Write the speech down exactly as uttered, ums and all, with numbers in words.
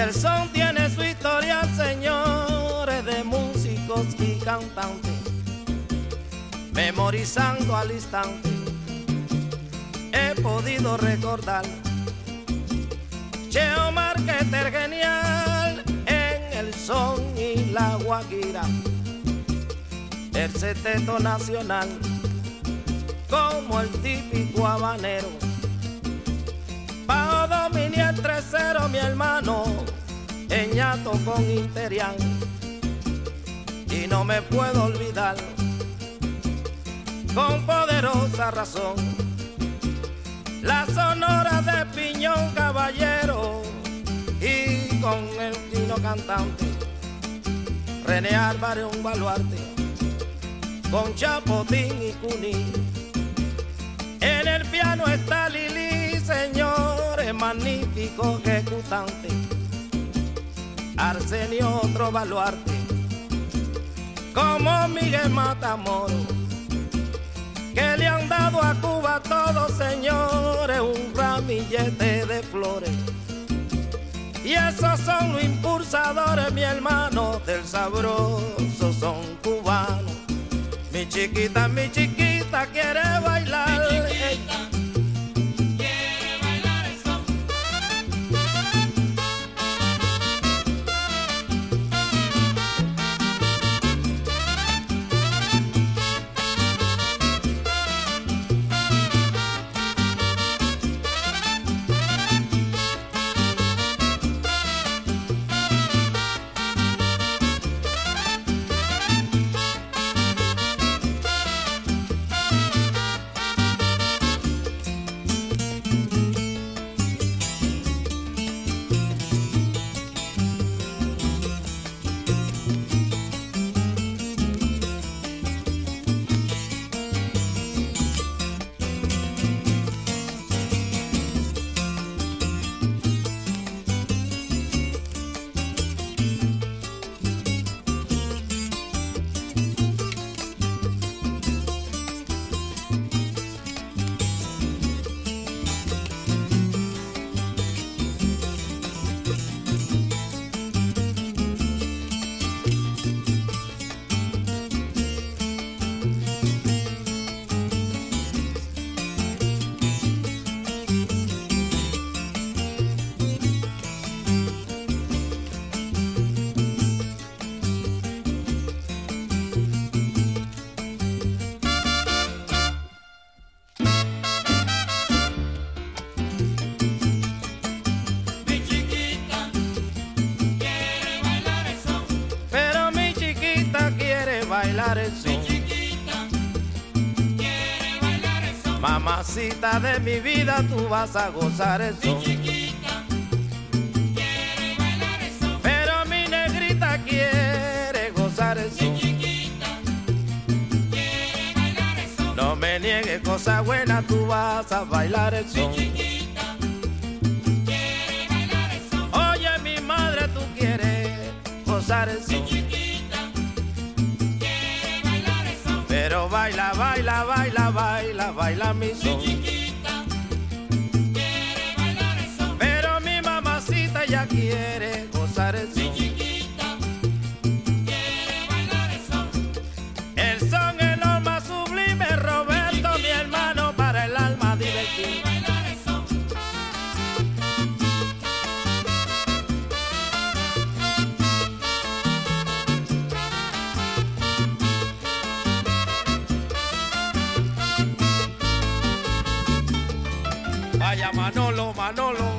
El son tiene su historia, señores, de músicos y cantantes, memorizando al instante he podido recordar Cheo Marqueter genial en el son y la guajira, el seteto nacional como el típico habanero. Bajo dominio el tercero, mi hermano, Eñato con Interian. Y no me puedo olvidar, con poderosa razón, la sonora de Piñón Caballero, y con el fino cantante René Álvarez, un baluarte, con Chapotín y Cuní. En el piano está Lili, señores, magnífico ejecutante. Arsenio, otro baluarte, como Miguel Matamoros, que le han dado a Cuba todos, señores, un ramillete de flores. Y esos son los impulsadores, mi hermano, del sabroso son cubano. Mi chiquita, mi chiquita quiere bailar. Mi chiquita quiere bailar el son. Bailar el son. Mi chiquita quiere bailar el son. Mamacita de mi vida, tú vas a gozar el son. Mi chiquita quiere bailar el son. Pero mi negrita quiere gozar el son. Mi chiquita quiere bailar el son. No me niegues cosa buena, tú vas a bailar el son. Mi chiquita quiere bailar el son. Oye, mi madre, tú quieres gozar el son. Pero baila, baila, baila, baila, baila mi son. Mi chiquita quiere bailar el son. Pero mi mamacita ya quiere gozar el son. Mi chiquita quiere bailar el son. El son es lo más sublime, Roberto, mi hermano, para el alma divertir. Bailar el son. Vaya Manolo, Manolo.